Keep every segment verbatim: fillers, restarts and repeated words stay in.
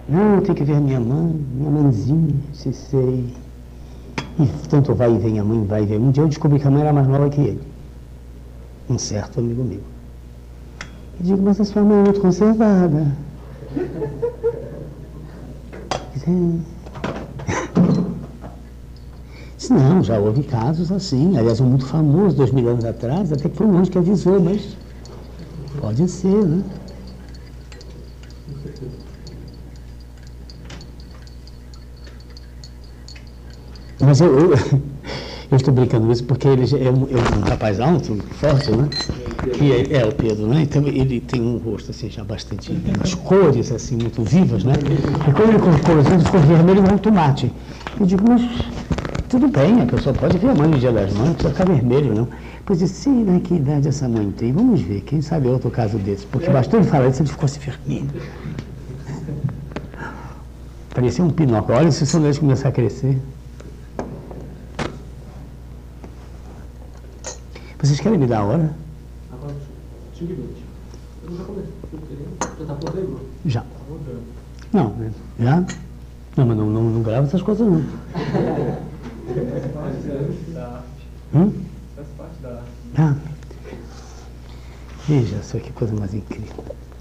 Não, tem que ver a minha mãe, minha mãezinha, se sei. E tanto vai e vem a mãe, vai e vem. Um dia eu descobri que a mãe era mais nova que ele. Um certo amigo meu. Eu digo, mas a sua mãe é muito conservada. Disse, não, já houve casos assim. Aliás, um muito famoso, dois mil anos atrás, até que foi um anjo que avisou, mas pode ser, né? Mas eu, eu, eu estou brincando isso porque ele é um, é um rapaz alto, forte, né? Que é, é o Pedro, né? Então ele tem um rosto assim já bastante, umas cores assim muito vivas, né? E quando ele colocou assim, ele ficou vermelho igual um tomate. Eu digo, mas tudo bem, a pessoa pode ver a mãe no dia das mães, não precisa ficar vermelho, não. Pois eu sei, né, que idade essa mãe tem. Vamos ver, quem sabe é outro caso desse. Porque bastou ele falar isso, ele ficou assim vermelho. Parecia um pinóquio. Olha se o seu leite começar a crescer. Vocês querem me dar a hora? Agora, cinco minutos. Eu já comecei. Já está pronto aí, Bruno? Já. Tá rodando. Não, né? Já? Não, mas não, não, não grava essas coisas, não. Faz parte da arte. Hum? Faz parte da arte. Ah. Veja só que coisa mais incrível.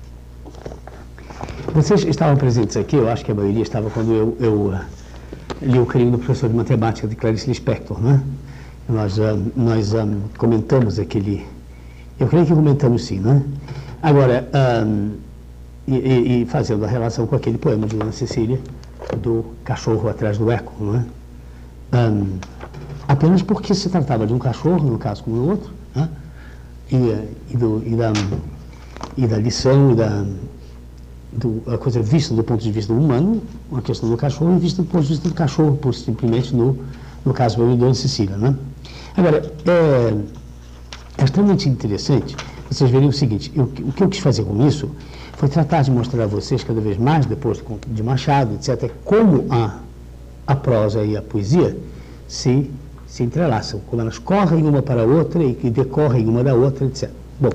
Vocês estavam presentes aqui, eu acho que a maioria estava quando eu, eu uh, li o Crime do Professor de Matemática de Clarice Lispector, né? Nós, uh, nós um, comentamos aquele... Eu creio que comentamos sim, né? Agora, um, e, e, e fazendo a relação com aquele poema de Dona Cecília, do cachorro atrás do eco, não é? Um, apenas porque se tratava de um cachorro, no caso como no outro, né? e, e, do, e, da, e da lição, e da do, a coisa vista do ponto de vista humano, uma questão do cachorro, e vista do ponto de vista do cachorro, por simplesmente no, no caso do Dona Cecília, né? Agora, é, é extremamente interessante vocês verem o seguinte, eu, o que eu quis fazer com isso foi tratar de mostrar a vocês cada vez mais, depois de Machado, etcétera, como a, a prosa e a poesia se, se entrelaçam, como elas correm uma para a outra e que decorrem uma da outra, etcétera. Bom,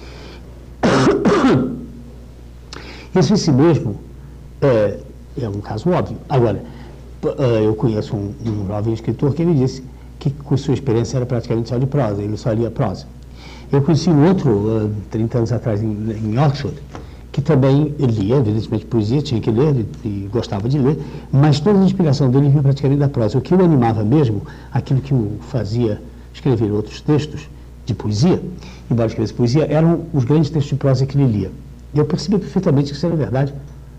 isso em si mesmo é, é um caso óbvio. Agora, eu conheço um, um jovem escritor que me disse que com sua experiência era praticamente só de prosa, ele só lia prosa. Eu conheci um outro, uh, trinta anos atrás, em, em Oxford, que também lia, evidentemente, poesia, tinha que ler e, e gostava de ler, mas toda a inspiração dele vinha praticamente da prosa. O que o animava mesmo, aquilo que o fazia escrever outros textos de poesia, embora escrevesse poesia, eram os grandes textos de prosa que ele lia. E eu percebi perfeitamente que isso era verdade,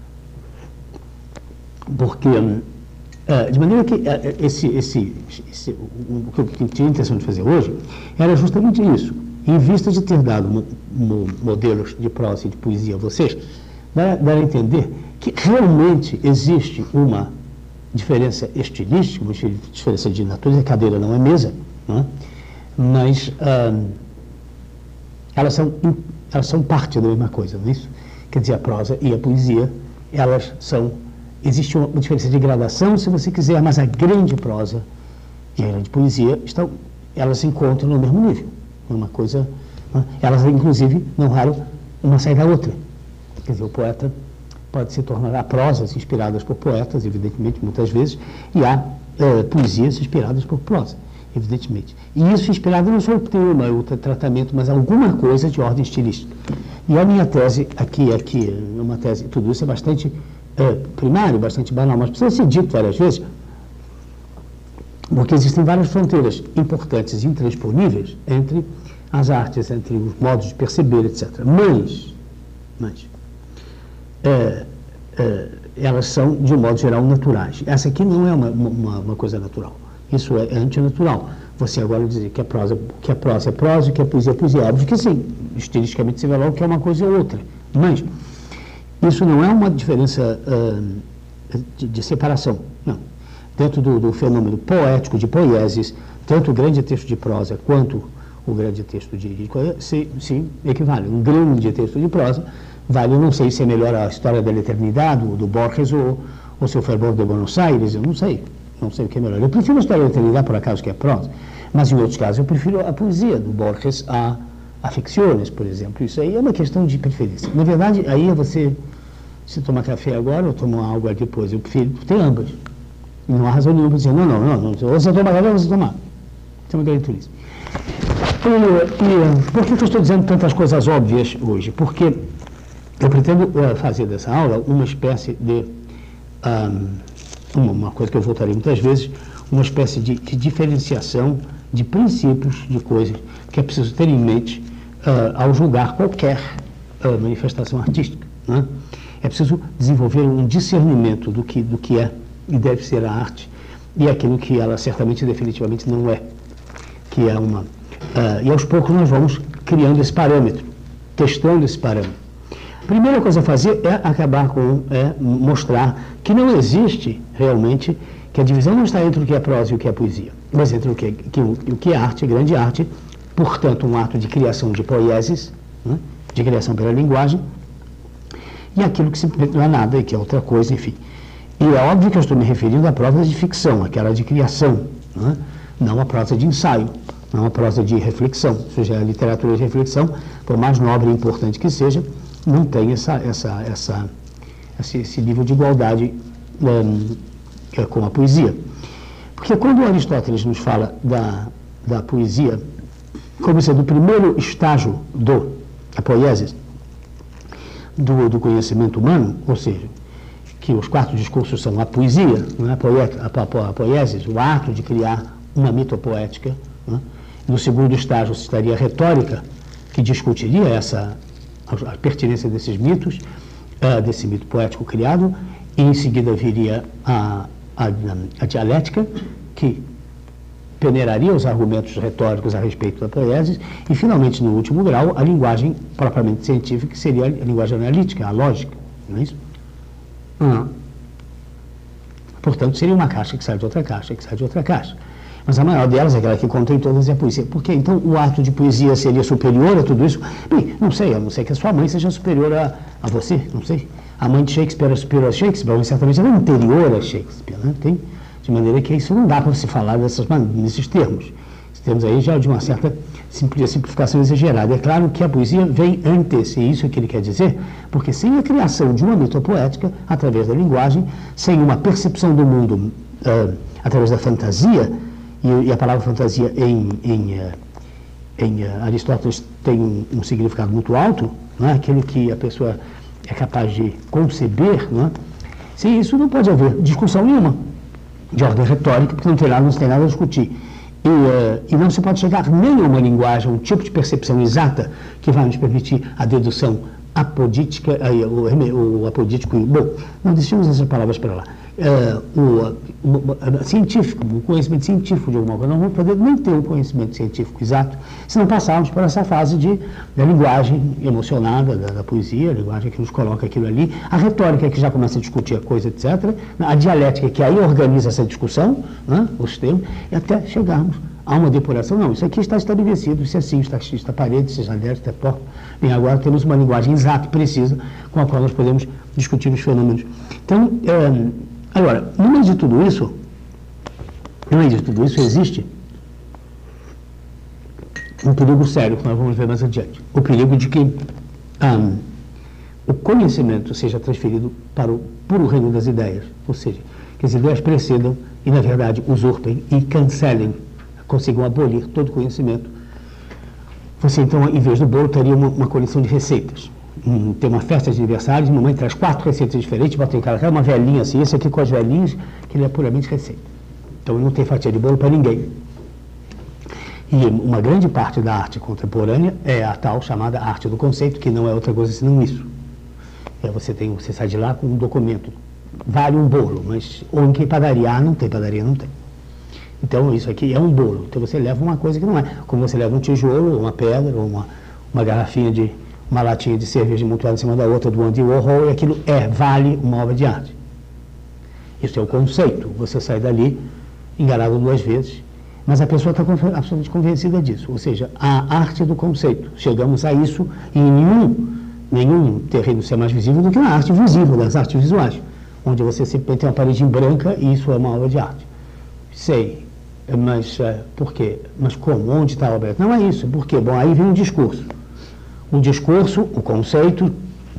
porque... Um, Uh, de maneira que uh, esse, esse, esse, o, o que eu tinha a intenção de fazer hoje era justamente isso. Em vista de ter dado mo, mo, modelos de prosa e de poesia a vocês, dar, dar a entender que realmente existe uma diferença estilística, uma diferença de natureza. A cadeira não é mesa, não é? Mas uh, elas, são, elas são parte da mesma coisa, não é isso? Quer dizer, a prosa e a poesia, elas são... Existe uma diferença de gradação, se você quiser, mas a grande prosa e a grande poesia, estão, elas se encontram no mesmo nível. Uma coisa, né? Elas, inclusive, não raro, uma sai da outra. Quer dizer, o poeta pode se tornar, há prosas inspiradas por poetas, evidentemente, muitas vezes, e há é, poesias inspiradas por prosa, evidentemente. E isso inspirado não só por tema, outro tratamento, mas alguma coisa de ordem estilística. E a minha tese aqui, aqui, uma tese, tudo isso é bastante... É, primário, bastante banal, mas precisa ser dito várias vezes, porque existem várias fronteiras importantes e intransponíveis entre as artes, entre os modos de perceber, etcétera. Mas, mas é, é, elas são, de um modo geral, naturais. Essa aqui não é uma, uma, uma coisa natural. Isso é antinatural. Você agora dizer que a prosa, que a prosa é prosa e que a poesia é poesia. Óbvio que sim, estilisticamente você vê logo que é uma coisa ou outra. Mas isso não é uma diferença uh, de, de separação, não. Dentro do, do fenômeno poético de poieses, tanto o grande texto de prosa quanto o grande texto de, de se, se equivale. Um grande texto de prosa vale, eu não sei se é melhor a História da Eternidade, do Borges, ou, ou se o Fervor de Buenos Aires, eu não sei, não sei o que é melhor. Eu prefiro a História da Eternidade, por acaso, que é prosa, mas em outros casos eu prefiro a poesia do Borges a, a ficções, por exemplo. Isso aí é uma questão de preferência. Na verdade, aí é você... se tomar café agora ou tomar algo depois. Eu prefiro ter ambas. E não há razão nenhuma para dizer, não, não, não, não, ou você toma café ou você toma. Isso é uma grande tolice. E, e por que, que eu estou dizendo tantas coisas óbvias hoje? Porque eu pretendo uh, fazer dessa aula uma espécie de, um, uma, uma coisa que eu voltarei muitas vezes, uma espécie de, de diferenciação de princípios, de coisas que é preciso ter em mente uh, ao julgar qualquer uh, manifestação artística. Né? É preciso desenvolver um discernimento do que, do que é e deve ser a arte e aquilo que ela certamente e definitivamente não é, que é uma... Uh, e aos poucos nós vamos criando esse parâmetro, testando esse parâmetro. A primeira coisa a fazer é acabar com, é mostrar que não existe realmente, que a divisão não está entre o que é prosa e o que é poesia, mas entre o que, que, o, o que é arte, grande arte, portanto um ato de criação de poieses, né, de criação pela linguagem, e aquilo que simplesmente não é nada e que é outra coisa, enfim. E é óbvio que eu estou me referindo à prosa de ficção, aquela de criação, né, não a prosa de ensaio. Não é uma prosa de reflexão, ou seja, a literatura de reflexão, por mais nobre e importante que seja, não tem essa, essa, essa, esse, esse nível de igualdade um, com a poesia. Porque quando Aristóteles nos fala da, da poesia, como sendo o primeiro estágio do, a poiesis, do, do conhecimento humano, ou seja, que os quatro discursos são a poesia, não é? a, poeta, a, a poiesis, o ato de criar uma mitopoética, não é? No segundo estágio estaria a retórica, que discutiria essa, a pertinência desses mitos, uh, desse mito poético criado, e em seguida viria a, a, a dialética, que peneiraria os argumentos retóricos a respeito da poiesis, e finalmente, no último grau, a linguagem propriamente científica, que seria a linguagem analítica, a lógica, não é isso? Uhum. Portanto, seria uma caixa que sai de outra caixa, que sai de outra caixa. Mas a maior delas é aquela que contém todas é a poesia. Por quê? Então o ato de poesia seria superior a tudo isso? Bem, não sei, a não ser que a sua mãe seja superior a, a você, não sei. A mãe de Shakespeare é superior a Shakespeare, mas certamente ela é anterior a Shakespeare, né? Tem, de maneira que isso não dá para se falar dessas, nesses termos. Esses termos aí já de uma certa simplificação exagerada. É claro que a poesia vem antes, e isso é o que ele quer dizer, porque sem a criação de uma mitopoética, através da linguagem, sem uma percepção do mundo uh, através da fantasia, e a palavra fantasia em, em, em Aristóteles tem um, um significado muito alto, não é? Aquilo que a pessoa é capaz de conceber, não é? Sem isso não pode haver discussão nenhuma de ordem retórica, porque não tem nada, não tem nada a discutir. E, uh, e não se pode chegar nem a uma linguagem, um tipo de percepção exata que vai nos permitir a dedução apodítica, aí, o, o apodítico, bom, não deixemos essas palavras para lá. Uh, o, o, o científico, o conhecimento científico de alguma coisa, não vamos poder nem ter um conhecimento científico exato se não passarmos por essa fase de, da linguagem emocionada, da, da poesia, a linguagem que nos coloca aquilo ali, a retórica que já começa a discutir a coisa, etcétera, a dialética que aí organiza essa discussão, né, os termos, e até chegarmos a uma depuração. Não, isso aqui está estabelecido, isso é assim, está X, está parede, isso é janela, está porta. Bem, agora temos uma linguagem exata e precisa com a qual nós podemos discutir os fenômenos. Então, é, agora, no meio de tudo isso, no meio de tudo isso existe um perigo sério, que nós vamos ver mais adiante. O perigo de que um, o conhecimento seja transferido para o puro reino das ideias, ou seja, que as ideias precedam e, na verdade, usurpem e cancelem, consigam abolir todo conhecimento. Você, então, em vez do bolo, teria uma, uma coleção de receitas. Hum, tem uma festa de aniversário, mamãe traz quatro receitas diferentes, bota em cada uma velhinha assim, esse aqui com as velhinhas, que ele é puramente receita. Então, não tem fatia de bolo para ninguém. E uma grande parte da arte contemporânea é a tal chamada arte do conceito, que não é outra coisa senão isso. É, você, tem, você sai de lá com um documento, vale um bolo, mas ou em que padaria? Ah, não tem padaria, não tem. Então, isso aqui é um bolo. Então, você leva uma coisa que não é. Como você leva um tijolo, ou uma pedra, ou uma, uma garrafinha de... uma latinha de cerveja amontoada em cima da outra do Andy Warhol, e aquilo é, vale uma obra de arte. Isso é o conceito. Você sai dali enganado duas vezes, mas a pessoa está absolutamente convencida disso. Ou seja, a arte do conceito. Chegamos a isso e em nenhum, nenhum terreno ser mais visível do que na arte visível, das artes visuais, onde você simplesmente tem uma parede branca e isso é uma obra de arte. Sei. Mas uh, por quê? Mas como? Onde está a obra? Não é isso. Por quê? Bom, aí vem um discurso. Um discurso, o conceito,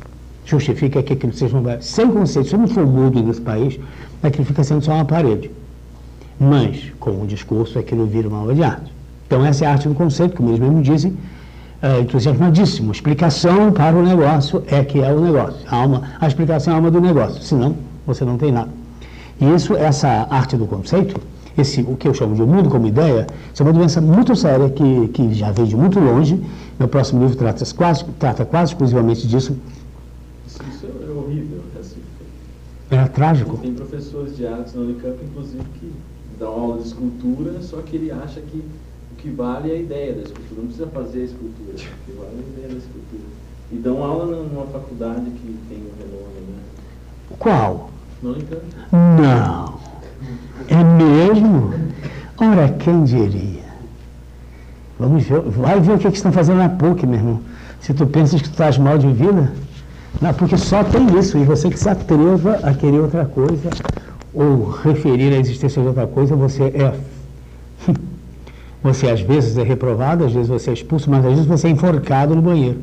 justifica que aquilo seja uma... Sem conceito, se não for mudo nesse país, aquilo fica sendo só uma parede. Mas, com o discurso, aquilo vira uma obra de arte. Então, essa é a arte do conceito, como eles mesmos dizem, é, entusiasmadíssimo. Explicação para o negócio é que é o negócio. A, alma, a explicação é a alma do negócio, senão você não tem nada. E isso, essa arte do conceito, esse, o que eu chamo de mundo como ideia, isso é uma doença muito séria que, que já vem de muito longe. Meu próximo livro trata quase, trata quase exclusivamente disso. Isso, isso é horrível. Assim. É trágico. Tem professores de artes na Unicamp, inclusive, que dão aula de escultura, só que ele acha que o que vale é a ideia da escultura, não precisa fazer a escultura, o que vale é a ideia da escultura. E dão aula numa faculdade que tem um renome, né? Qual? Na Unicamp. Não. É mesmo? Ora, quem diria? Vamos ver, vai ver o que, que estão fazendo na PUC, meu irmão. Se tu pensas que tu estás mal de vida, na PUC só tem isso, e você que se atreva a querer outra coisa, ou referir a existência de outra coisa, você é... Você às vezes é reprovado, às vezes você é expulso, mas às vezes você é enforcado no banheiro.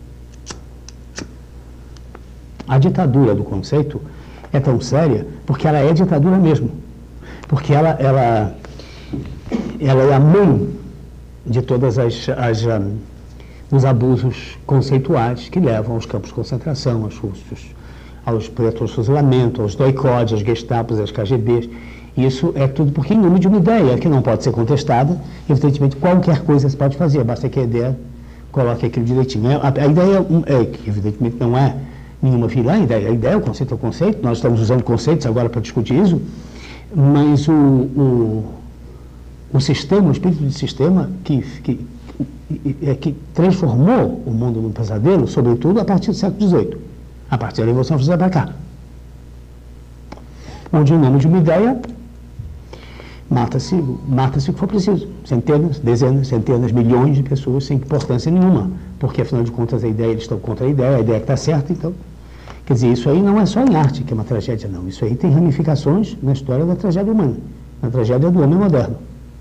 A ditadura do conceito é tão séria porque ela é ditadura mesmo. Porque ela, ela, ela é a mãe de todas as, as um, os abusos conceituais que levam aos campos de concentração, aos russos, aos pretos de fuzilamento, aos doicodes, aos gestapos, aos K G Bs. Isso é tudo porque em nome de uma ideia que não pode ser contestada, evidentemente qualquer coisa se pode fazer, basta que a ideia coloque aquilo direitinho. A, a ideia é que evidentemente não é nenhuma vilã, a ideia, a ideia, o conceito é o conceito, nós estamos usando conceitos agora para discutir isso, mas o, o, o sistema, o espírito de sistema que, que, que, que transformou o mundo num pesadelo, sobretudo a partir do século dezoito, a partir da Revolução Francesa para cá, onde em nome de uma ideia mata-se mata-se o que for preciso, centenas, dezenas, centenas, milhões de pessoas sem importância nenhuma, porque afinal de contas a ideia, eles estão contra a ideia, a ideia que está certa, então... Quer dizer, isso aí não é só em arte que é uma tragédia, não. Isso aí tem ramificações na história da tragédia humana, na tragédia do homem moderno.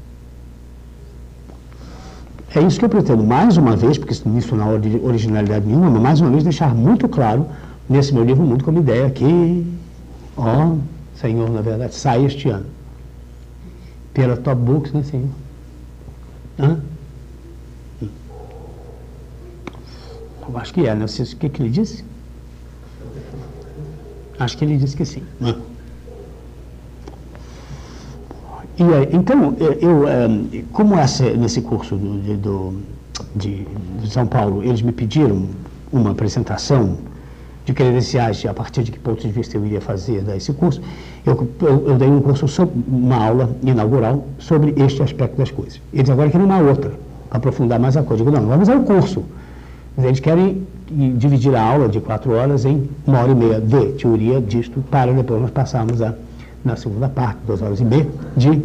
É isso que eu pretendo, mais uma vez, porque isso não há originalidade nenhuma, mas mais uma vez deixar muito claro, nesse meu livro, Mundo como Ideia, que, ó, Senhor, na verdade, sai este ano. Pela Top Books, né, Senhor? Hã? Eu acho que é, né? O que, que ele disse? Acho que ele disse que sim. Né? E, então, eu, como essa, nesse curso do, de, do, de, de São Paulo, eles me pediram uma apresentação de credenciais a partir de que ponto de vista eu iria fazer esse curso, eu, eu, eu dei um curso, sobre, uma aula inaugural sobre este aspecto das coisas. Eles agora querem uma outra, para aprofundar mais a coisa. Eu digo, não, vamos ao curso. Eles querem dividir a aula de quatro horas em uma hora e meia de teoria disto, para depois nós passarmos a, na segunda parte, duas horas e meia, de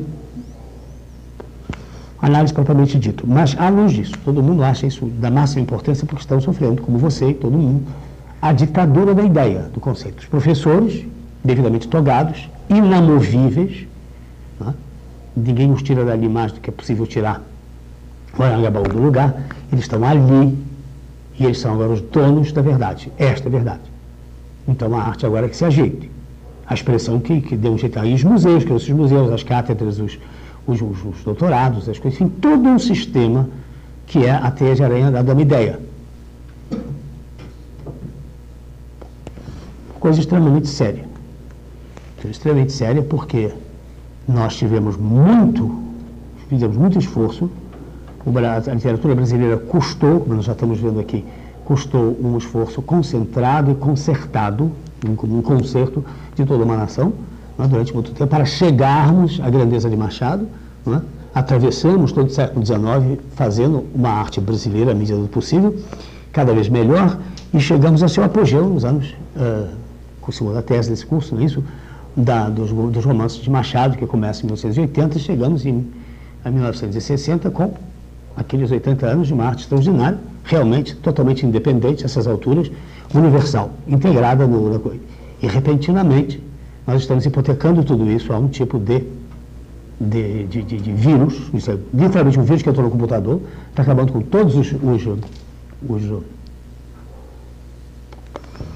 análise propriamente dito. Mas, à luz disso, todo mundo acha isso da máxima importância porque estão sofrendo, como você e todo mundo, a ditadura da ideia, do conceito. Os professores, devidamente togados, inamovíveis, né? Ninguém os tira dali mais do que é possível tirar o Anhangabaú do lugar, eles estão ali, e eles são agora os donos da verdade, esta é a verdade. Então a arte agora é que se ajeite. A expressão que, que deu um jeito aí, os museus, que os museus, as cátedras, os, os, os, os doutorados, as coisas, enfim, todo um sistema que é a teia de aranha da uma ideia. Coisa extremamente séria. Coisa extremamente séria porque nós tivemos muito, fizemos muito esforço. A literatura brasileira custou, como nós já estamos vendo aqui, custou um esforço concentrado e concertado, um, um concerto de toda uma nação, né, durante muito tempo, para chegarmos à grandeza de Machado, né, atravessamos todo o século dezenove fazendo uma arte brasileira, à medida do possível, cada vez melhor, e chegamos ao seu apogeu nos anos, uh, com a segunda tese desse curso, não é isso? Da, dos, dos romances de Machado, que começa em mil novecentos e oitenta, e chegamos em, em mil novecentos e sessenta com aqueles oitenta anos de uma arte extraordinária, realmente totalmente independente, a essas alturas, universal, integrada no, na coisa. E repentinamente, nós estamos hipotecando tudo isso a um tipo de, de, de, de, de vírus, isso é literalmente um vírus que entrou no computador, está acabando com todos os, os, os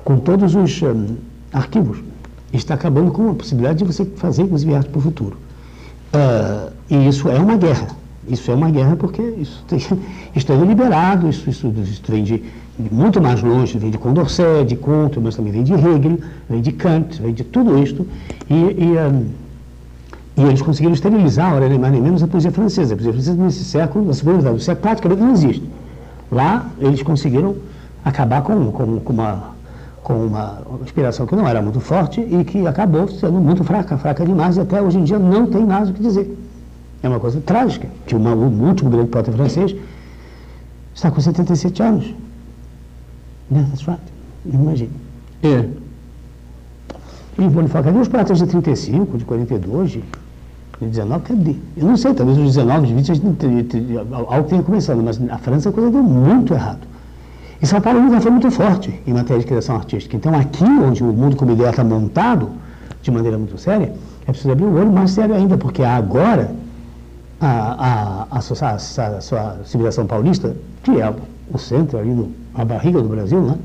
com todos os um, arquivos. Está acabando com a possibilidade de você fazer, inclusive, arte para o futuro. Uh, e isso é uma guerra. Isso é uma guerra porque isso, tem, isso é deliberado, isso, isso, isso vem de muito mais longe, vem de Condorcet, de Comte, mas também vem de Hegel, vem de Kant, vem de tudo isto. E, e, um, e eles conseguiram esterilizar, ora nem mais nem menos, a poesia francesa. A poesia francesa nesse século, na segunda metade do século, praticamente não existe. Lá eles conseguiram acabar com, com, com, uma, com uma inspiração que não era muito forte e que acabou sendo muito fraca, fraca demais, e até hoje em dia não tem mais o que dizer. É uma coisa trágica, que uma, o último grande poeta francês está com setenta e sete anos. Yeah, that's right. Imagine. É. E vou lhe falar, cadê os poetas de trinta e cinco, de quarenta e dois, de dezenove? Cadê? Eu não sei, talvez os dezenove, de vinte, algo tenha começado, mas a França a coisa deu muito errado. E São Paulo nunca foi muito forte em matéria de criação artística. Então, aqui, onde o mundo como ideia está montado de maneira muito séria, é preciso abrir o olho mais sério ainda, porque agora a, a, a, sua, a, a sua civilização paulista, que é o centro ali, no, a barriga do Brasil, né?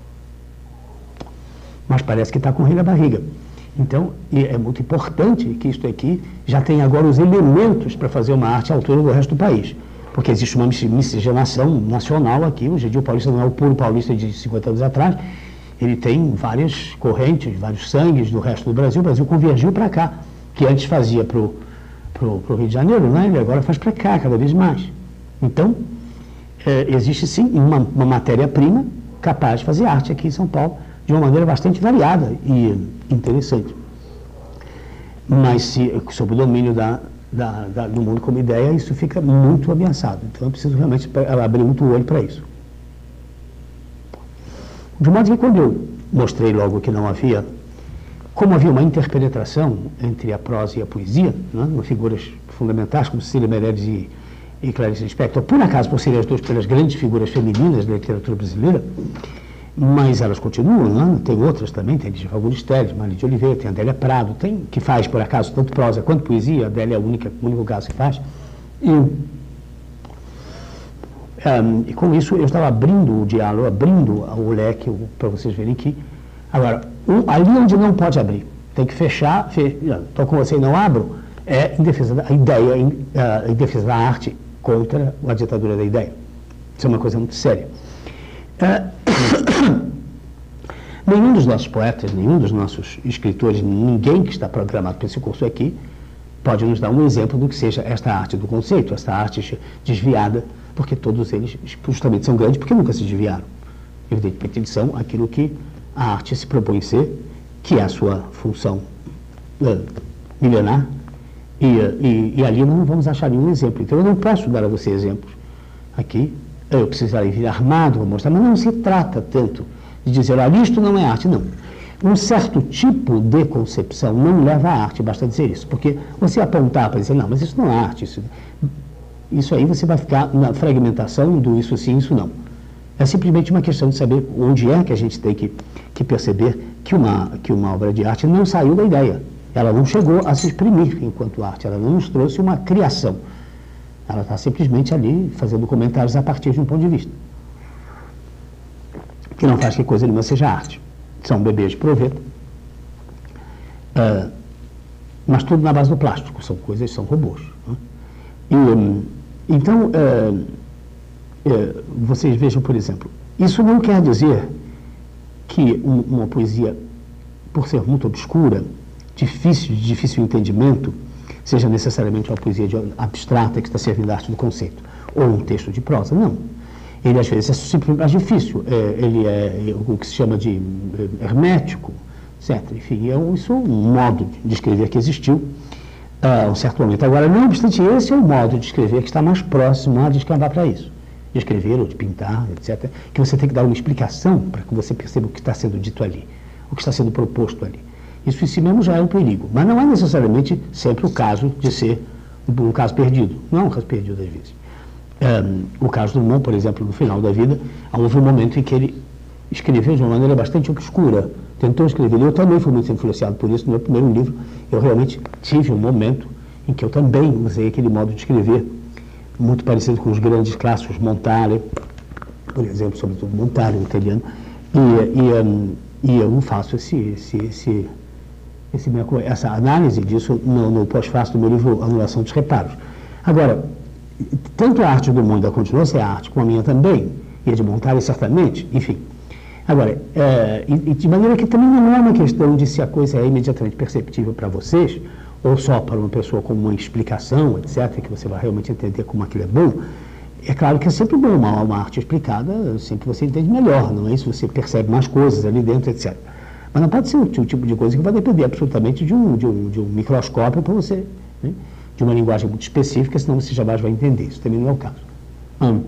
Mas parece que está com o rei na barriga. Então, é muito importante que isto aqui já tenha agora os elementos para fazer uma arte à altura do resto do país. Porque existe uma miscigenação nacional aqui. Hoje em dia o paulista não é o puro paulista de cinquenta anos atrás. Ele tem várias correntes, vários sangues do resto do Brasil. O Brasil convergiu para cá, que antes fazia para o Rio de Janeiro, né? Ele agora faz para cá, cada vez mais. Então, é, existe sim uma, uma matéria-prima capaz de fazer arte aqui em São Paulo, de uma maneira bastante variada e interessante. Mas, se, sob o domínio da, da, da, do mundo como ideia, isso fica muito ameaçado. Então, eu preciso realmente abrir muito o olho para isso. De modo que, quando eu mostrei logo que não havia, como havia uma interpenetração entre a prosa e a poesia, né, com figuras fundamentais como Cecília Meirelles e, e Clarice Lispector, por acaso, por serem as duas pelas grandes figuras femininas da literatura brasileira, mas elas continuam, né? Tem outras também, tem Lígia Fagundes Telles, Maria de Oliveira, tem Adélia Prado, tem, que faz, por acaso, tanto prosa quanto poesia. A Adélia é a única, o único caso que faz. E, um, e com isso eu estava abrindo o diálogo, abrindo o leque para vocês verem que, agora, um, ali onde não pode abrir, tem que fechar, estou com você e não abro, é em defesa da ideia, em, uh, em defesa da arte contra a ditadura da ideia. Isso é uma coisa muito séria. Uh, nenhum dos nossos poetas, nenhum dos nossos escritores, ninguém que está programado para esse curso aqui pode nos dar um exemplo do que seja esta arte do conceito, esta arte desviada, porque todos eles justamente são grandes porque nunca se desviaram. Evidentemente, eles são aquilo que a arte se propõe ser, que é a sua função uh, milenar, e, e, e ali nós não vamos achar nenhum exemplo. Então eu não posso dar a você exemplos aqui. Eu precisaria vir armado para mostrar, mas não se trata tanto de dizer, olha, isto não é arte, não. Um certo tipo de concepção não leva à arte, basta dizer isso, porque você apontar para dizer, não, mas isso não é arte, isso, isso aí você vai ficar na fragmentação do isso sim, isso não. É simplesmente uma questão de saber onde é que a gente tem que, que perceber que uma, que uma obra de arte não saiu da ideia, ela não chegou a se exprimir enquanto arte, ela não nos trouxe uma criação. Ela está simplesmente ali fazendo comentários a partir de um ponto de vista. Que não faz que coisa nenhuma seja arte. São bebês de proveta. Uh, mas tudo na base do plástico. São coisas, são robôs. Né? E, um, então, uh, uh, vocês vejam, por exemplo, isso não quer dizer que um, uma poesia, por ser muito obscura, difícil, de difícil entendimento, seja necessariamente uma poesia de, abstrata que está servindo a arte do conceito, ou um texto de prosa, não. Ele, às vezes, é simplesmente mais difícil, é, ele é o que se chama de hermético, etcétera. Enfim, é um, isso é um modo de escrever que existiu a um certo momento. Agora, não obstante, esse é o modo de escrever que está mais próximo a descambar para isso. De escrever ou de pintar, etcétera, que você tem que dar uma explicação para que você perceba o que está sendo dito ali, o que está sendo proposto ali. Isso em si mesmo já é um perigo, mas não é necessariamente sempre o caso de ser um caso perdido. Não é um caso perdido, às vezes. Um, o caso do Drummond, por exemplo, no final da vida, houve um momento em que ele escreveu de uma maneira bastante obscura, tentou escrever. Eu também fui muito influenciado por isso. No meu primeiro livro, eu realmente tive um momento em que eu também usei aquele modo de escrever, muito parecido com os grandes clássicos, Montale, por exemplo, sobretudo Montale, o italiano, e, e, um, E eu faço esse, esse, esse, esse, essa análise disso no, no pós-fácil do meu livro Anulação dos Reparos. Agora, tanto a arte do mundo continua a ser arte, como a minha também, e a de Montale certamente, enfim. Agora, é, e, e de maneira que também não é uma questão de se a coisa é imediatamente perceptível para vocês, ou só para uma pessoa com uma explicação, etcétera, que você vai realmente entender como aquilo é bom. É claro que é sempre bom uma, uma arte explicada, sempre você entende melhor, não é isso? Você percebe mais coisas ali dentro, etcétera. Mas não pode ser o tipo de coisa que vai depender absolutamente de um, de um, de um microscópio para você, né? De uma linguagem muito específica, senão você jamais vai entender. Isso também não é o caso. Hum.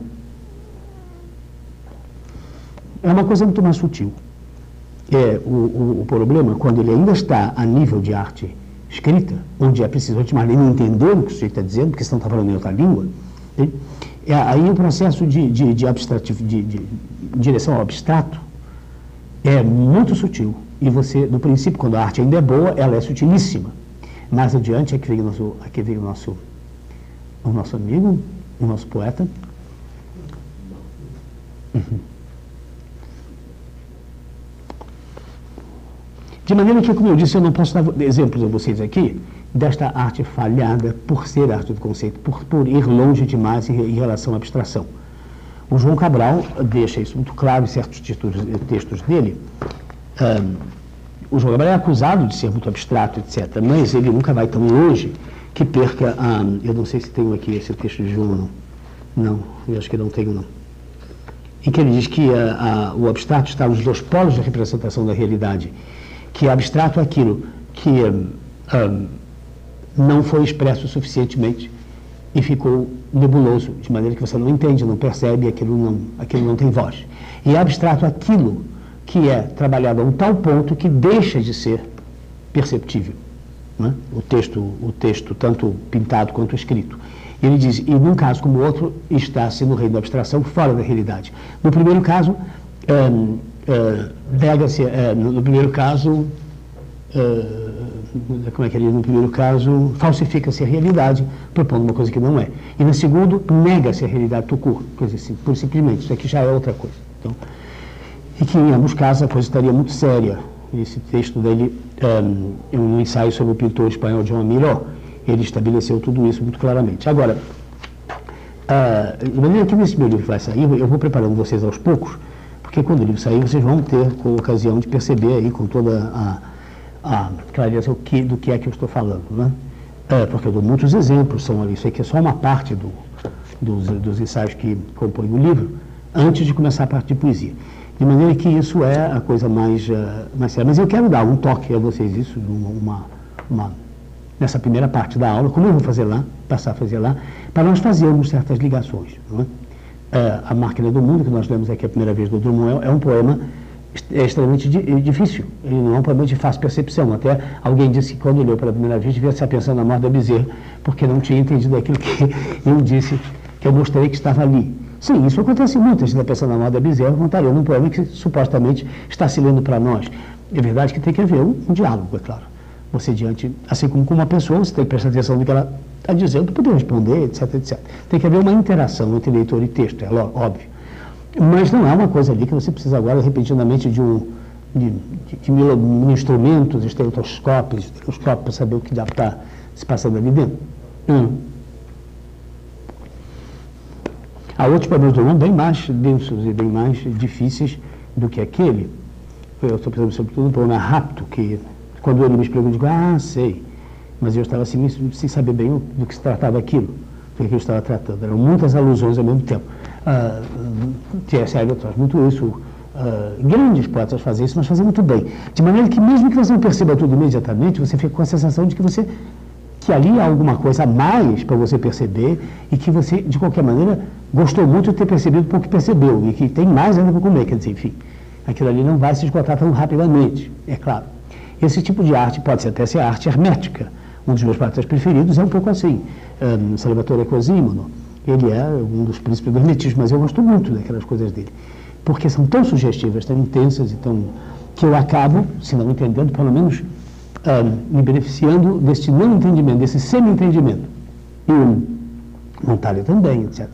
É uma coisa muito mais sutil. É, o, o, o problema, quando ele ainda está a nível de arte escrita, onde é preciso, antes de mais, nem entender o que o sujeito está dizendo, porque senão está falando em outra língua, né? É, aí o processo de, de, de, abstrativo, de, de, de direção ao abstrato é muito sutil. E você, no princípio, quando a arte ainda é boa, ela é sutilíssima. Mais adiante, aqui vem o nosso, aqui vem o nosso, o nosso amigo, o nosso poeta. Uhum. De maneira que, como eu disse, eu não posso dar exemplos a vocês aqui desta arte falhada por ser arte do conceito, por, por ir longe demais em, em relação à abstração. O João Cabral deixa isso muito claro em certos textos, textos dele. Um, o João Cabral é acusado de ser muito abstrato, etcétera, mas ele nunca vai tão longe que perca... Um, eu não sei se tenho aqui esse texto de João, não. Não, eu acho que não tenho, não. Em que ele diz que a, a, o abstrato está nos dois polos da representação da realidade, que é abstrato aquilo que... Um, não foi expresso suficientemente e ficou nebuloso, de maneira que você não entende, não percebe, aquilo não, aquilo não tem voz. E é abstrato aquilo que é trabalhado a um tal ponto que deixa de ser perceptível, né? o, texto, o texto, tanto pintado quanto escrito. Ele diz, e num caso como o outro, está-se no reino da abstração, fora da realidade. No primeiro caso, um, uh, nega-se, uh, no, no primeiro caso, uh, como é que ele diz, no primeiro caso, falsifica-se a realidade, propondo uma coisa que não é. E no segundo, nega-se a realidade tout court, coisa assim, por simplesmente, isso aqui já é outra coisa. Então, e que em ambos casos a coisa estaria muito séria. Esse texto dele um, é um ensaio sobre o pintor espanhol Joan Miró. Ele estabeleceu tudo isso muito claramente. Agora, uh, de maneira que nesse meu livro vai sair, eu vou preparando vocês aos poucos, porque quando o livro sair, vocês vão ter a ocasião de perceber aí com toda a a clareza que, do que é que eu estou falando, né? É, porque eu dou muitos exemplos, são ali, isso aqui é só uma parte do, dos, dos ensaios que compõem o livro, antes de começar a parte de poesia. De maneira que isso é a coisa mais, uh, mais séria. Mas eu quero dar um toque a vocês, isso, uma, uma, nessa primeira parte da aula, como eu vou fazer lá, passar a fazer lá, para nós fazermos certas ligações, não é? É, a Máquina do Mundo, que nós lemos aqui a primeira vez do Drummond, é um poema é extremamente di difícil, ele não é um problema de fácil percepção. Até alguém disse que quando leu pela primeira vez devia estar pensando na morte da Bezerra, porque não tinha entendido aquilo que eu disse, que eu mostrei que estava ali. Sim, isso acontece muito, a gente está pensando na morte da Bezerra, não está lendo um poema que supostamente está se lendo para nós. É verdade que tem que haver um, um diálogo, é claro. Você diante, assim como com uma pessoa, você tem que prestar atenção no que ela está dizendo para poder responder, etc, etcétera. Tem que haver uma interação entre leitor e texto, é óbvio. Mas não é uma coisa ali que você precisa agora, repentinamente, de um de, de, de mil instrumentos, estetoscópios, estetoscópio, para saber o que dá para estar se passando ali dentro. Hum. Há outros problemas do mundo bem mais densos e bem mais difíceis do que aquele. Eu estou pensando, sobretudo, no problema rapto, que quando ele me explicou, eu digo, ah, sei. Mas eu estava assim, sem saber bem do que se tratava aquilo, do que eu estava tratando. Eram muitas alusões ao mesmo tempo. T S Eliot faz muito isso, uh, grandes poetas fazem isso, mas fazem muito bem. De maneira que mesmo que você não perceba tudo imediatamente, você fica com a sensação de que você, que ali há alguma coisa a mais para você perceber e que você, de qualquer maneira, gostou muito de ter percebido pouco que percebeu e que tem mais ainda para comer, quer dizer, enfim, aquilo ali não vai se esgotar tão rapidamente, é claro. Esse tipo de arte pode ser até ser arte hermética. Um dos meus poetas preferidos é um pouco assim, um, Salvatore Cosimo. Ele é um dos príncipes do hermetismo, mas eu gosto muito daquelas coisas dele, porque são tão sugestivas, tão intensas, e tão, que eu acabo, se não entendendo, pelo menos um, me beneficiando deste não entendimento, desse semi-entendimento. E o Montale também, etcétera.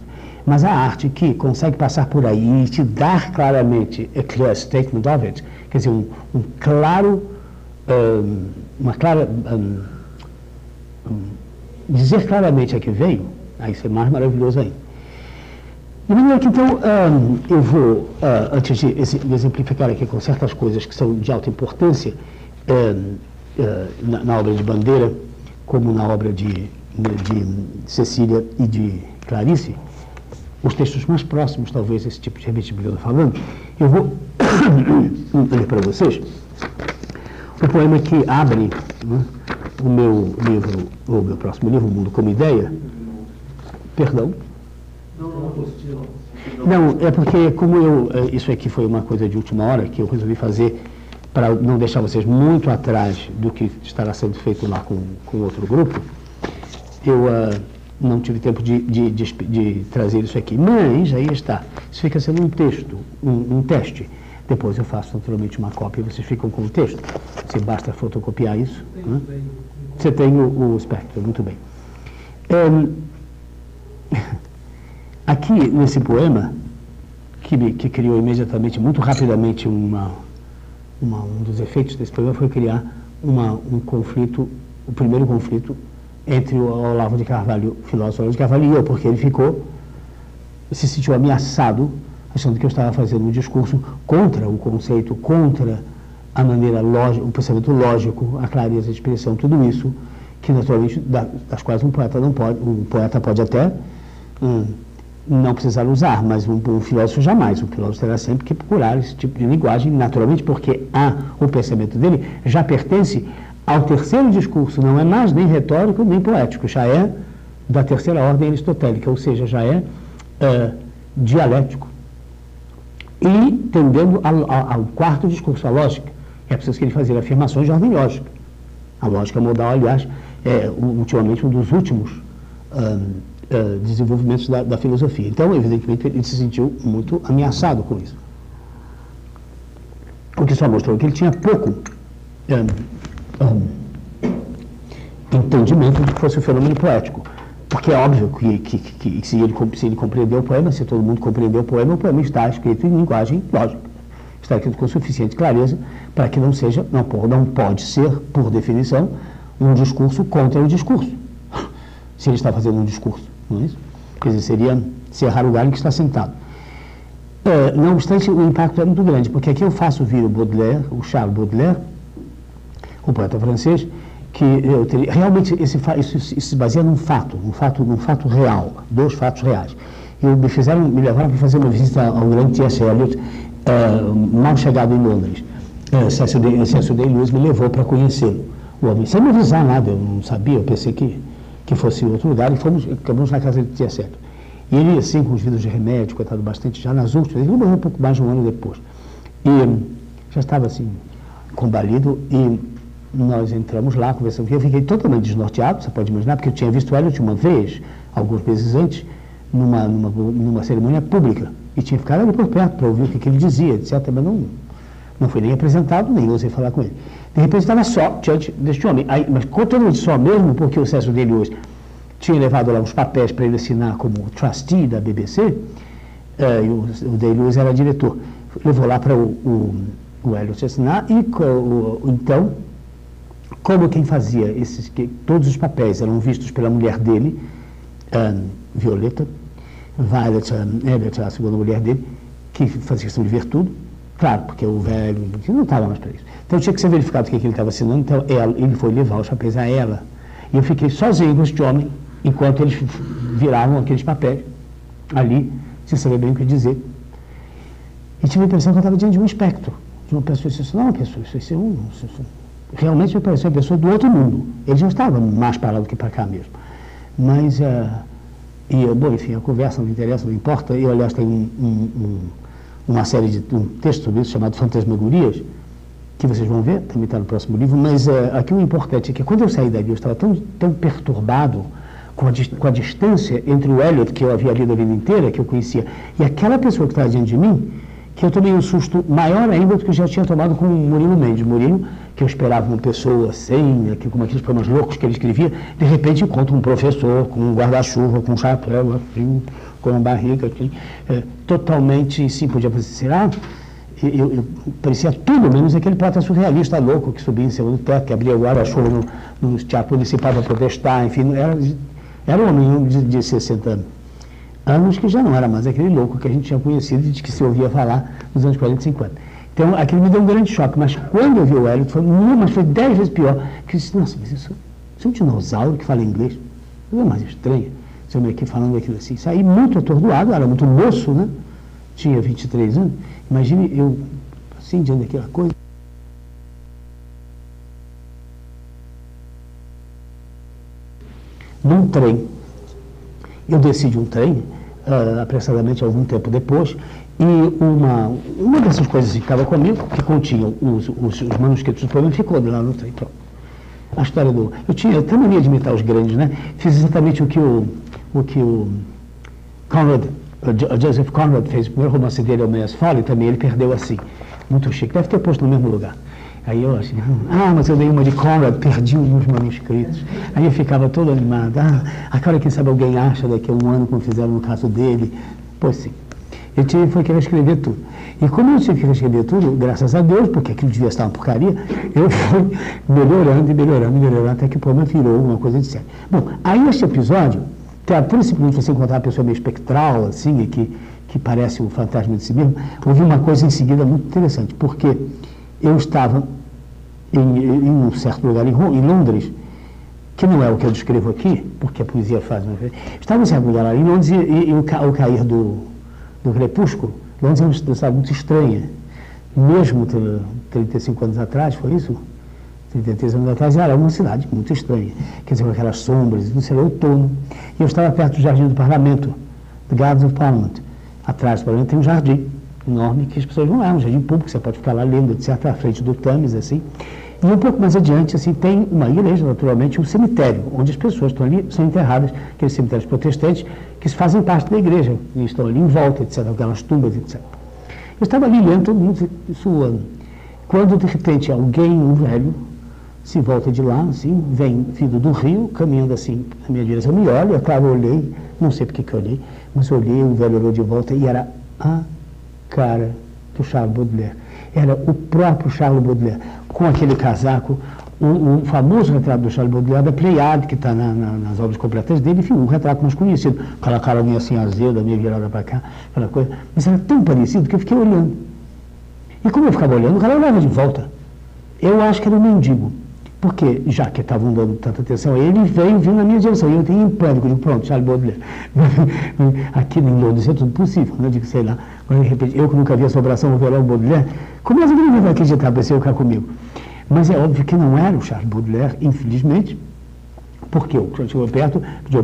Mas a arte que consegue passar por aí e te dar claramente a clear statement of it, quer dizer, um, um claro, um, uma clara, um, um, dizer claramente a que veio, aí isso é mais maravilhoso ainda. De maneira que, então, um, eu vou, uh, antes de exemplificar aqui com certas coisas que são de alta importância, um, uh, na, na obra de Bandeira, como na obra de, de Cecília e de Clarice, os textos mais próximos, talvez, esse tipo de revestimento que eu estou falando, eu vou ler para vocês o poema que abre, né, o meu livro, o meu próximo livro, O Mundo como Ideia. Perdão? Não, não, apostila. Não, é porque, como eu, isso aqui foi uma coisa de última hora, que eu resolvi fazer para não deixar vocês muito atrás do que estará sendo feito lá com, com outro grupo, eu... Uh, não tive tempo de, de, de, de trazer isso aqui, mas aí está, isso fica sendo um texto, um, um teste. Depois eu faço naturalmente uma cópia e vocês ficam com o texto. Você basta fotocopiar isso. Né? Você tem o, o Spectrum, muito bem. Um, aqui nesse poema, que, me, que criou imediatamente, muito rapidamente, uma, uma, um dos efeitos desse poema foi criar uma, um conflito, o primeiro conflito entre o Olavo de Carvalho, o filósofo Olavo de Carvalho, e eu, porque ele ficou, se sentiu ameaçado, achando que eu estava fazendo um discurso contra o conceito, contra a maneira lógica, o pensamento lógico, a clareza de expressão, tudo isso, que naturalmente, das quais um poeta não pode, um poeta pode até hum, não precisar usar, mas um, um filósofo jamais. Um filósofo terá sempre que procurar esse tipo de linguagem, naturalmente, porque a, o pensamento dele já pertence ao terceiro discurso, não é mais nem retórico nem poético, já é da terceira ordem aristotélica, ou seja, já é uh, dialético. E tendendo ao, ao, ao quarto discurso, a lógica. É preciso que ele fazer afirmações de ordem lógica. A lógica modal, aliás, é ultimamente um dos últimos uh, uh, desenvolvimentos da, da filosofia. Então, evidentemente, ele se sentiu muito ameaçado com isso. O que só mostrou que ele tinha pouco um, Um, entendimento de que fosse um fenômeno poético. Porque é óbvio que, que, que, que se, ele, se ele compreendeu o poema, se todo mundo compreendeu o poema, o poema está escrito em linguagem lógica. Está escrito com suficiente clareza para que não seja, não, não pode ser, por definição, um discurso contra o discurso. Se ele está fazendo um discurso, não é isso? Quer dizer, seria cerrar o galho em que está sentado. É, não obstante, o impacto é muito grande, porque aqui eu faço vir o Baudelaire, o Charles Baudelaire, o poeta francês, que eu teria, realmente esse, isso, isso se baseia num fato, num fato, num fato real, dois fatos reais. E me fizeram, me levaram para fazer uma visita ao grande T S Eliot, uh, mal chegado em Londres. Uh, Cecil D. Lewis me levou para conhecê-lo, o homem, sem me avisar nada, eu não sabia, eu pensei que, que fosse em outro lugar, e fomos, acabamos na casa de T S Eliot. E ele, assim, com os vidros de remédio, coitado, bastante, já nas últimas, ele morreu um pouco mais de um ano depois. E um, já estava, assim, combalido, e nós entramos lá, conversamos, eu fiquei totalmente desnorteado, você pode imaginar, porque eu tinha visto Eliot uma vez, alguns meses antes, numa, numa, numa cerimônia pública, e tinha ficado ali por perto para ouvir o que, que ele dizia, etcétera, mas não, não foi nem apresentado, nem ousei falar com ele. De repente estava só diante deste homem, aí, mas totalmente só mesmo, porque o Cecil dele hoje tinha levado lá uns papéis para ele assinar como trustee da B B C, uh, e o, o Day-Lewis era diretor, levou lá para o, o, o Eliot assinar, e o, o, então, como quem fazia esses, que todos os papéis eram vistos pela mulher dele, um, Violeta, Violet um, Eliot, a segunda mulher dele, que fazia questão de ver tudo, claro, porque o velho não estava mais para isso. Então tinha que ser verificado o que, que ele estava assinando, então ela, ele foi levar os papéis a ela. E eu fiquei sozinho com este homem, enquanto eles viravam aqueles papéis ali, sem saber bem o que dizer. E tive a impressão que eu estava diante de um espectro, de uma pessoa, isso não é uma pessoa, isso é um... Isso, isso, realmente me parecia uma pessoa do outro mundo. Ele já estava mais parado que para cá mesmo. Mas, uh, e, bom, enfim, a conversa não interessa, não importa. Eu, aliás, tenho um, um, um, uma série de um texto sobre isso chamado Fantasmagorias, que vocês vão ver, também está no próximo livro, mas uh, aqui o importante é que quando eu saí dali, eu estava tão, tão perturbado com a, com a distância entre o Eliot, que eu havia lido a vida inteira, que eu conhecia, e aquela pessoa que estava diante de mim, que eu tomei um susto maior ainda do que eu já tinha tomado com o Murilo Mendes. Murilo, que eu esperava uma pessoa assim, que, como aqueles poemas loucos que ele escrevia, de repente encontro um professor com um guarda-chuva, com um chapéu, assim, com uma barriga, assim, é, totalmente, sim, podia parecer, será? Eu, eu, parecia tudo menos aquele poeta surrealista louco que subia em cima do teto, que abria o guarda-chuva no, no teatro municipal para protestar, enfim, era, era um homem de, de sessenta anos que já não era mais aquele louco que a gente tinha conhecido e de que se ouvia falar nos anos quarenta e cinquenta. Então, aquilo me deu um grande choque, mas quando eu vi o Hélio, foi, não, mas foi dez vezes pior, que eu disse, nossa, mas isso, isso é um dinossauro que fala inglês, coisa mais estranha, esse homem aqui falando aquilo assim, saí muito atordoado, era muito moço, né? Tinha vinte e três anos, imagine eu, assim, diante daquela coisa. Num trem, eu desci de um trem, uh, apressadamente algum tempo depois, e uma, uma dessas coisas que ficava comigo, que continha os, os, os manuscritos do poema, ficou lá no trem. Pronto. A história do... Eu tinha até mania de imitar os grandes, né? Fiz exatamente o que o, o, que o Conrad, o Joseph Conrad fez. O primeiro romance dele é o Meias Folly, também ele perdeu assim. Muito chique. Deve ter posto no mesmo lugar. Aí eu assim, ah, mas eu dei uma de Conrad, perdi os meus manuscritos. Aí eu ficava todo animado. Ah, aquela quem sabe alguém acha daqui a um ano, como fizeram no caso dele. Pois sim. Eu tive foi que reescrever tudo. E como eu tive que reescrever tudo, graças a Deus, porque aquilo devia estar uma porcaria, eu fui melhorando e melhorando e melhorando até que o poema virou uma coisa de sério. Bom, aí este episódio, por simplesmente você encontrar uma pessoa meio espectral, assim, que, que parece o fantasma de si mesmo, houve uma coisa em seguida muito interessante, porque eu estava em, em um certo lugar em, em Londres, que não é o que eu descrevo aqui, porque a poesia faz uma coisa. Estava em certo lugar lá em Londres e, e, e o, ca, o cair do... do crepúsculo, Londres é uma cidade muito estranha. Mesmo trinta e cinco anos atrás, foi isso? trinta e três anos atrás, era uma cidade muito estranha. Quer dizer, com aquelas sombras, não sei, outono. E eu estava perto do jardim do Parlamento, do Gardens of Parliament. Atrás do Parlamento tem um jardim enorme que as pessoas vão lá, um jardim público, você pode ficar lá lendo, etcétera, à frente do Thames, assim. E um pouco mais adiante, assim, tem uma igreja, naturalmente, um cemitério, onde as pessoas estão ali, são enterradas, aqueles cemitérios protestantes, que fazem parte da igreja, e estão ali em volta, etcétera, aquelas tumbas, etcétera. Eu estava ali lendo, todo mundo suando. Quando, de repente, alguém, um velho, se volta de lá, assim, vem vindo do rio, caminhando assim, na minha direção, me olha, claro, eu olhei, não sei porque que eu olhei, mas eu olhei, o velho olhou de volta, e era a cara do Charles Baudelaire. Era o próprio Charles Baudelaire, com aquele casaco, o, o famoso retrato do Charles Baudelaire da Pleiade, que está na, na, nas obras completas dele, enfim, um retrato mais conhecido, aquela cara meio assim azeda, meio virada para cá, aquela coisa, mas era tão parecido que eu fiquei olhando. E como eu ficava olhando, o cara olhava de volta. Eu acho que era um mendigo, porque, já que estavam dando tanta atenção a ele, ele veio vindo na minha direção, e eu tenho em pânico, digo, pronto, Charles Baudelaire. Aqui em Londres é tudo possível, né? Digo, sei lá, mas de repente, eu que nunca vi essa operação, vou ver o Baudelaire, como é que ele vai acreditar para esse cara comigo? Mas é óbvio que não era o Charles Baudelaire, infelizmente, porque eu chegou perto, pediu,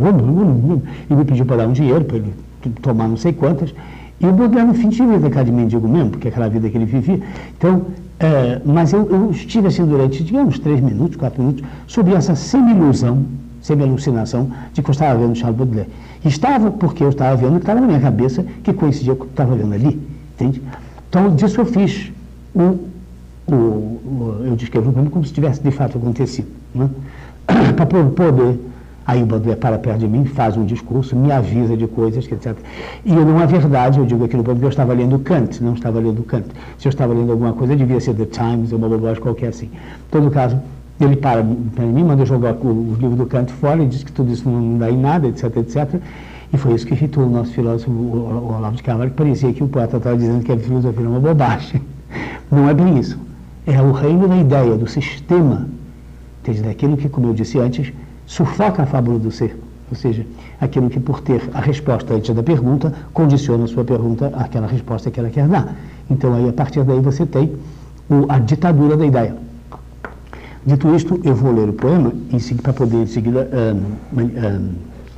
e me pediu para dar um dinheiro, para ele tomar não sei quantas, e o Baudelaire, no fim, tinha vida cara de mendigo mesmo, porque é aquela vida que ele vivia. Então, é, mas eu, eu estive assim durante, digamos, três minutos, quatro minutos, sob essa semi-ilusão, semi-alucinação de que eu estava vendo o Charles Baudelaire. E estava porque eu estava vendo o que estava na minha cabeça, que coincidia com o que eu estava vendo ali, entende? Então, disso eu fiz o, o, o eu descrevo o poema como se tivesse de fato acontecido, né? Para poder, aí o Baudelaire para perto de mim, faz um discurso, me avisa de coisas, etcétera. E eu não é verdade, eu digo aquilo porque eu estava lendo Kant, não estava lendo Kant. Se eu estava lendo alguma coisa, devia ser The Times ou uma bobagem qualquer assim. Em todo caso, ele para para mim, manda jogar os livros do Kant fora e diz que tudo isso não dá em nada, etcétera, etcétera. E foi isso que irritou o nosso filósofo, o Olavo de Carvalho, que parecia que o poeta estava dizendo que a filosofia era uma bobagem. Não é bem isso. É o reino da ideia, do sistema, entende? Daquilo que, como eu disse antes, sufoca a fábula do ser. Ou seja, aquilo que, por ter a resposta antes da pergunta, condiciona a sua pergunta àquela resposta que ela quer dar. Então, aí, a partir daí, você tem o, a ditadura da ideia. Dito isto, eu vou ler o poema para poder, em seguida, um, um,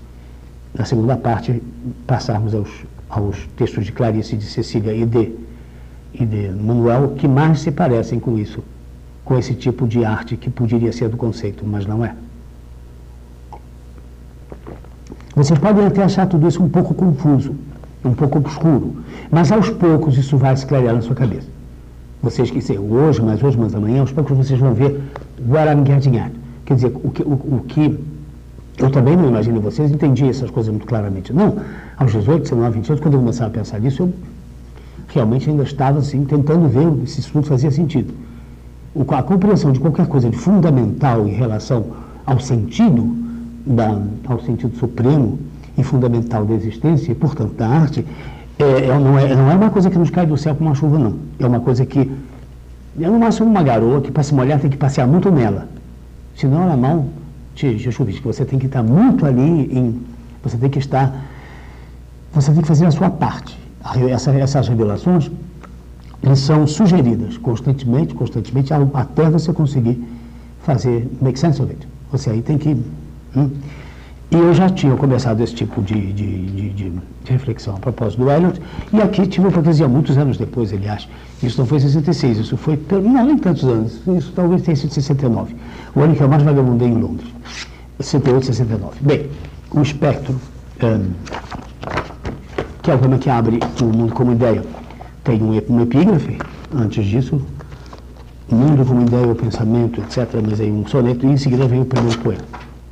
na segunda parte, passarmos aos, aos textos de Clarice, de Cecília e de, e de Manuel, que mais se parecem com isso, com esse tipo de arte que poderia ser do conceito, mas não é. Vocês podem até achar tudo isso um pouco confuso, um pouco obscuro. Mas aos poucos isso vai se clarear na sua cabeça. Vocês que sei, hoje, mas hoje, mas amanhã, aos poucos vocês vão ver what I'm getting at. Quer dizer, o que, o, o que eu também não imagino vocês, entendi essas coisas muito claramente. Não, aos dezoito, dezenove, vinte anos, quando eu começava a pensar nisso, eu realmente ainda estava assim, tentando ver se isso tudo fazia sentido. O, a compreensão de qualquer coisa de fundamental em relação ao sentido, da, ao sentido supremo e fundamental da existência, e portanto da arte, é, é, não, é, não é uma coisa que nos cai do céu como uma chuva, não. É uma coisa que, é no máximo uma garoa que para se molhar tem que passear muito nela. Senão ela mal te chuvisca. Você tem que estar muito ali, em, você tem que estar, você tem que fazer a sua parte. Essa, essas revelações, elas são sugeridas constantemente, constantemente, até você conseguir fazer, make sense of it. Você aí tem que... Hum. E eu já tinha começado esse tipo de, de, de, de, de reflexão a propósito do Eliot, e aqui tive uma profecia muitos anos depois, aliás. Isso não foi em sessenta e seis, isso foi, não, nem tantos anos, isso talvez tenha sido sessenta e nove, o ano que eu mais vagabundei em Londres, sessenta e oito, sessenta e nove. Bem, o espectro, um, que é o tema que abre o mundo como ideia, tem um, um epígrafe, antes disso, o mundo como ideia, o pensamento, etcétera, mas aí um soneto, e em seguida vem o primeiro poema.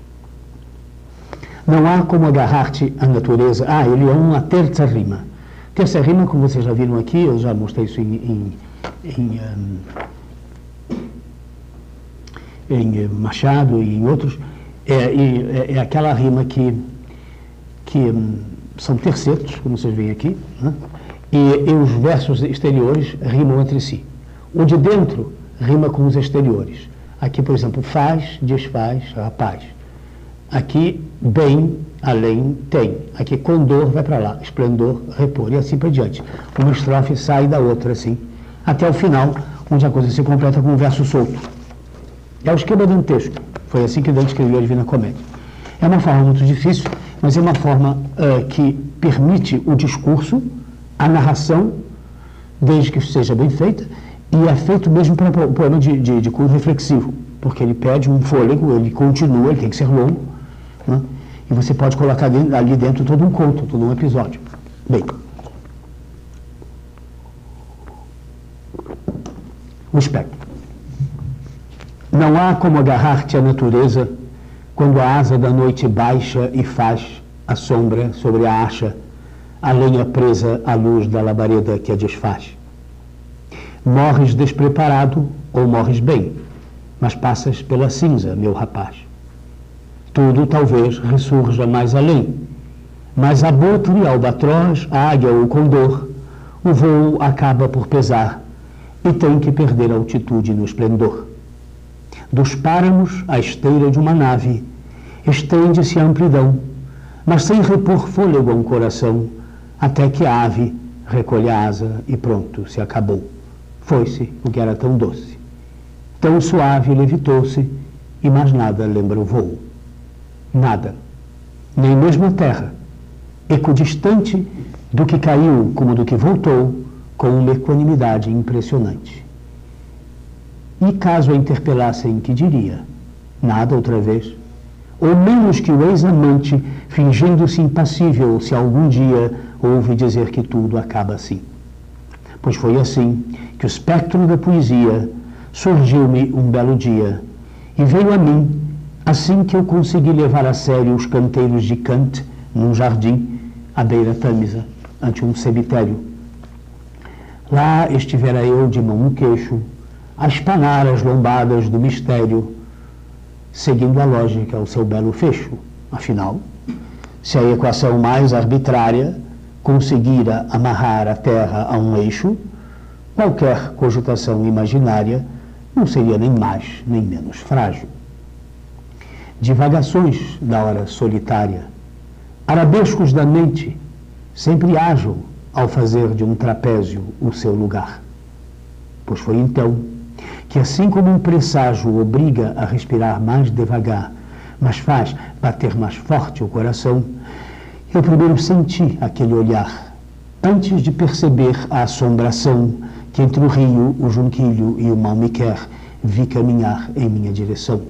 Não há como agarrar-te à natureza. Ah, ele é uma terça rima. Terça rima, como vocês já viram aqui, eu já mostrei isso em, em, em, um, em Machado e em outros, é, é, é aquela rima que, que um, são tercetos, como vocês veem aqui, né? e, e os versos exteriores rimam entre si. O de dentro rima com os exteriores. Aqui, por exemplo, faz, desfaz, rapaz. Aqui, bem, além, tem. Aqui, condor, vai para lá. Esplendor, repor, e assim por diante. Uma estrofe sai da outra, assim, até o final, onde a coisa se completa com um verso solto. É o esquema dantesco. Foi assim que Dante escreveu a Divina Comédia. É uma forma muito difícil, mas é uma forma uh, que permite o discurso, a narração, desde que seja bem feita, e é feito mesmo para o poema de, de, de cunho reflexivo, porque ele pede um fôlego, ele continua, ele tem que ser longo, né? E você pode colocar dentro, ali dentro todo um conto, todo um episódio. Bem, o espectro. Não há como agarrar-te à natureza quando a asa da noite baixa e faz a sombra sobre a acha, a lenha presa à luz da labareda que a desfaz. Morres despreparado ou morres bem, mas passas pela cinza, meu rapaz. Tudo talvez ressurja mais além, mas abutre, albatroz, a águia ou o condor, o voo acaba por pesar e tem que perder a altitude no esplendor. Dos páramos à esteira de uma nave, estende-se a amplidão, mas sem repor fôlego a um coração, até que a ave recolhe a asa e pronto, se acabou. Foi-se o que era tão doce. Tão suave levitou-se e mais nada lembra o voo. Nada, nem mesmo a terra, equidistante do que caiu como do que voltou, com uma equanimidade impressionante. E caso a interpelassem, que diria? Nada outra vez? Ou menos que o ex-amante, fingindo-se impassível, se algum dia ouve dizer que tudo acaba assim. Pois foi assim que o espectro da poesia surgiu-me um belo dia e veio a mim assim que eu consegui levar a sério os canteiros de Kant num jardim à beira Tâmisa, ante um cemitério. Lá estivera eu de mão no queixo, a espanar as lombadas do mistério, seguindo a lógica ao seu belo fecho. Afinal, se a equação mais arbitrária conseguira amarrar a Terra a um eixo, qualquer cogitação imaginária não seria nem mais nem menos frágil. Divagações da hora solitária, arabescos da mente, sempre ágil ao fazer de um trapézio o seu lugar. Pois foi então que, assim como um presságio obriga a respirar mais devagar, mas faz bater mais forte o coração, eu primeiro senti aquele olhar, antes de perceber a assombração que entre o rio, o junquilho e o mal-me-quer vi caminhar em minha direção.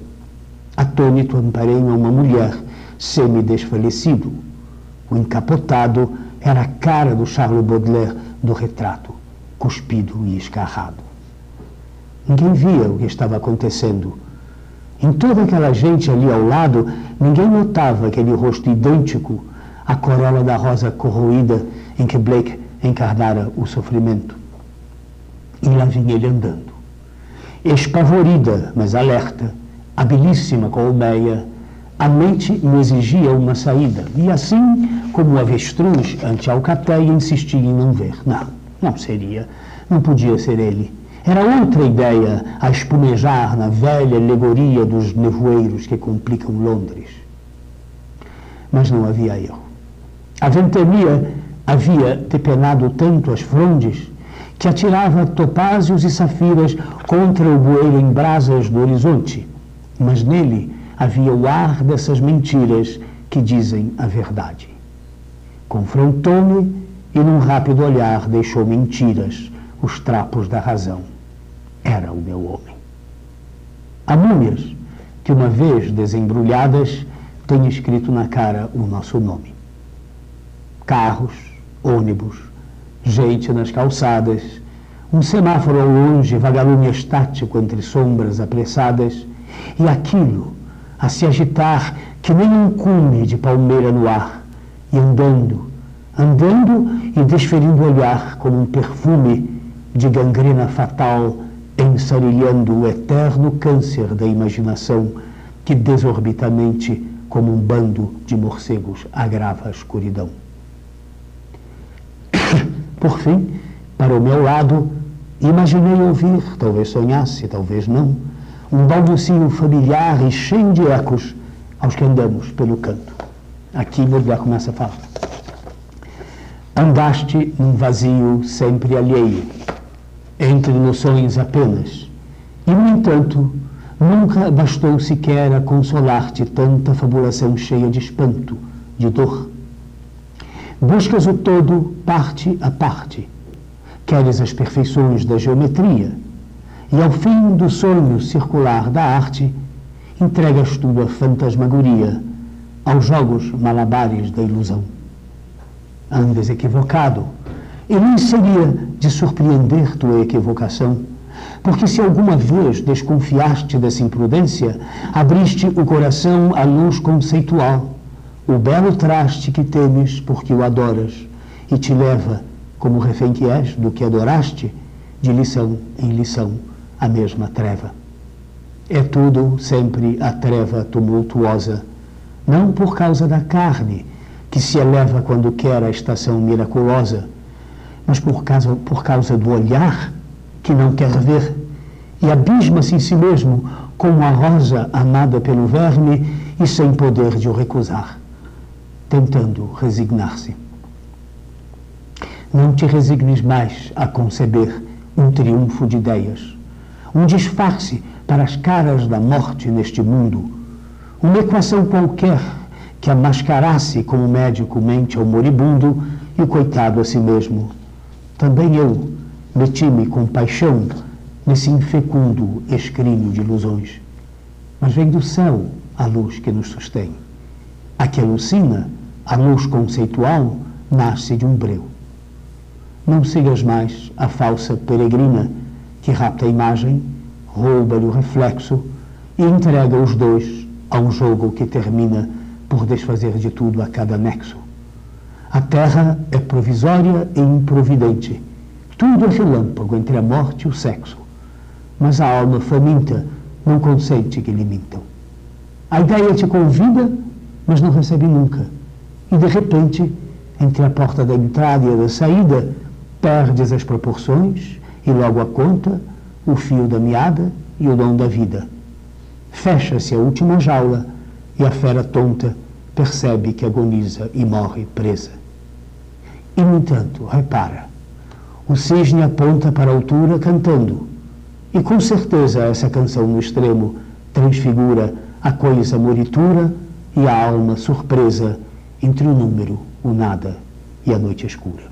Atônito, amparei-me a uma mulher, semi-desfalecido. O encapotado era a cara do Charles Baudelaire do retrato, cuspido e escarrado. Ninguém via o que estava acontecendo. Em toda aquela gente ali ao lado, ninguém notava aquele rosto idêntico à corola da rosa corroída em que Blake encarnara o sofrimento. E lá vinha ele andando, espavorida, mas alerta, habilíssima colmeia. A mente lhe exigia uma saída, e assim, como o avestruz ante a alcateia, insistia em não ver. Não, não seria, não podia ser ele. Era outra ideia a espumejar na velha alegoria dos nevoeiros que complicam Londres. Mas não havia erro. A ventania havia depenado tanto as frondes que atirava topázios e safiras contra o bueiro em brasas do horizonte, mas nele havia o ar dessas mentiras que dizem a verdade. Confrontou-me e, num rápido olhar, deixou mentiras, os trapos da razão. Era o meu homem. Há múmias que, uma vez desembrulhadas, têm escrito na cara o nosso nome. Carros, ônibus, gente nas calçadas, um semáforo ao longe, vagalume estático entre sombras apressadas, e aquilo a se agitar que nem um cume de palmeira no ar, e andando, andando e desferindo o olhar como um perfume de gangrena fatal, ensarilhando o eterno câncer da imaginação que desorbitamente, como um bando de morcegos, agrava a escuridão. Por fim, para o meu lado, imaginei ouvir, talvez sonhasse, talvez não, um balbucio familiar e cheio de ecos aos que andamos pelo canto. Aqui Baudelaire começa a falar. Andaste num vazio sempre alheio, entre noções apenas, e, no entanto, nunca bastou sequer a consolar-te tanta fabulação cheia de espanto, de dor. Buscas o todo parte a parte, queres as perfeições da geometria, e ao fim do sonho circular da arte, entregas tua fantasmagoria aos jogos malabares da ilusão. Andas equivocado, e nem seria de surpreender tua equivocação, porque se alguma vez desconfiaste dessa imprudência, abriste o coração à luz conceitual, o belo traste que temes porque o adoras, e te leva, como refém que és do que adoraste, de lição em lição, a mesma treva. É tudo sempre a treva tumultuosa, não por causa da carne, que se eleva quando quer a estação miraculosa, mas por causa, por causa do olhar que não quer ver, e abisma-se em si mesmo como a rosa amada pelo verme e sem poder de o recusar, tentando resignar-se. Não te resignes mais a conceber um triunfo de ideias, um disfarce para as caras da morte neste mundo, uma equação qualquer que a mascarasse como o médico mente ao moribundo e o coitado a si mesmo. Também eu meti-me com paixão nesse infecundo escrínio de ilusões. Mas vem do céu a luz que nos sustém. A que alucina, a luz conceitual, nasce de um breu. Não sigas mais a falsa peregrina que rapta a imagem, rouba-lhe o reflexo e entrega os dois a um jogo que termina por desfazer de tudo a cada nexo. A terra é provisória e improvidente. Tudo é relâmpago entre a morte e o sexo. Mas a alma faminta não consente que lhe mintam. A ideia te convida, mas não recebe nunca. E, de repente, entre a porta da entrada e a da saída, perdes as proporções e logo a conta, o fio da meada e o dom da vida. Fecha-se a última jaula e a fera tonta percebe que agoniza e morre presa. E, no entanto, repara, o cisne aponta para a altura cantando, e com certeza essa canção no extremo transfigura a coisa moritura e a alma surpresa entre o número, o nada e a noite escura.